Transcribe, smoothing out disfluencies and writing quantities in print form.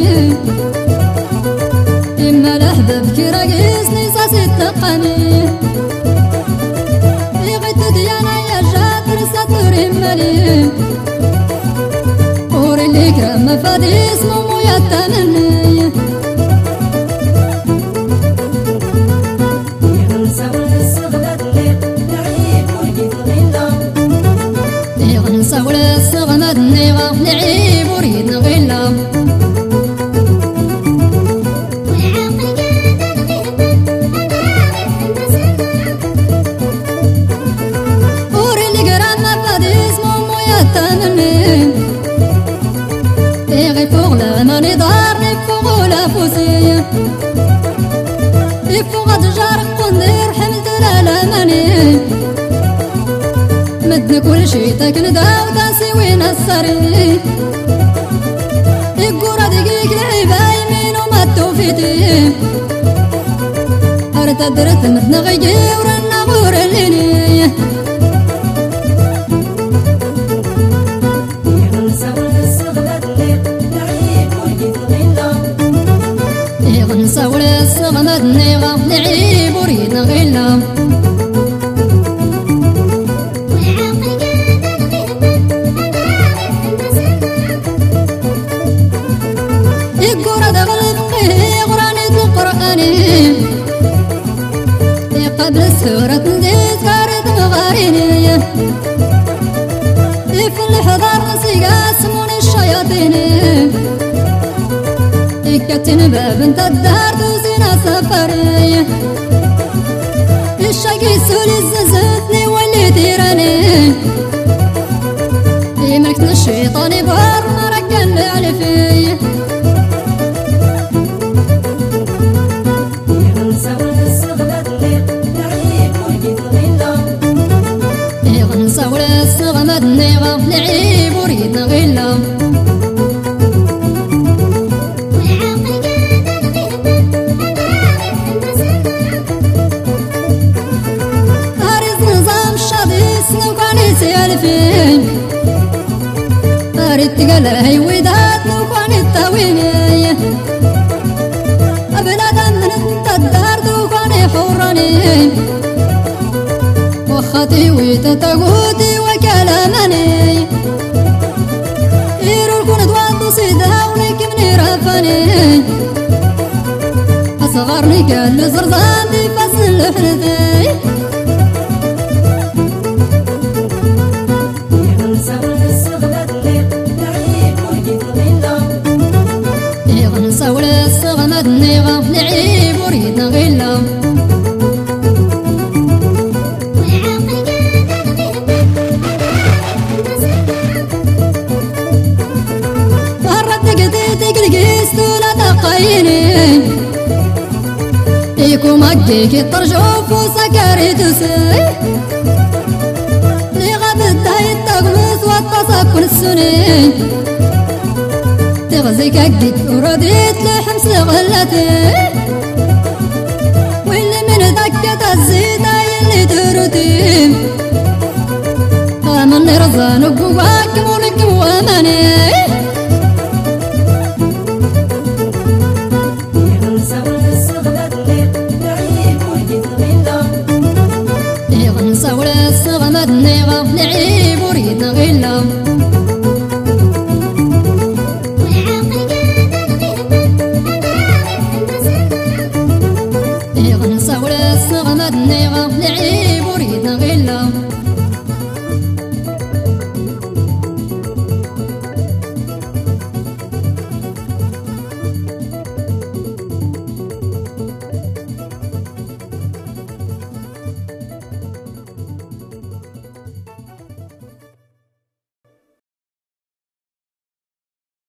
إما الأحباب كي راقصني صاصي التقاني يغيت ديانا يا جاتر ساتوري مالي وري اللي كرام مفاديس مومو يتمني يغنساول الصغمد نيغا لعيب وريد نغيلا وري اللي كرام مفاديس مومو يتمني يغي فوق لماني دارني فوق لافوسي يفوق تجار قندير حملت لالماني مدن كل شي تاكن داو داسي وين السري يقورا دقيق لعيبا يمين وما توفيتي أرتا درت مدن غيجي ورنا غور الليني يغنساول الصغمد نيغا لعيب وريد نغيلا يقرا دغل فقيه غراني القرآني قبل السورة نديت كارت مغاريني في الحضار نسيقا سموني الشياطين يكتن باب انت الدار دوزينا سفري الشاقي سولي ززتني واللي ديراني يملكتنا الشيطان بار ما ركن لي على فيه يغنساول الصغمد نيغا لعيب وريد نغيلا هاريز نظام الشاديس نوكاني سيالفين هاريد تقاله وداد نوكاني التاويني أبلادا من الدار دوكاني حوراني وخطي وتتقوتي وكلامني يرو الكون دواتو سيداوني كمني رافاني أصغرني قال زرزان دي فصل الحرثي يغنساول الصغمد نيغا لعيب وريد نغيلا يكو مكيك الطرجوف وسكاري تسي لي غابت هاي التغمس والتصاكل السنين تغزيك أكدك ورديت لحمس غلتي واللي من دكة الزيت اللي تردي قام النرزان وقواك مولك واماني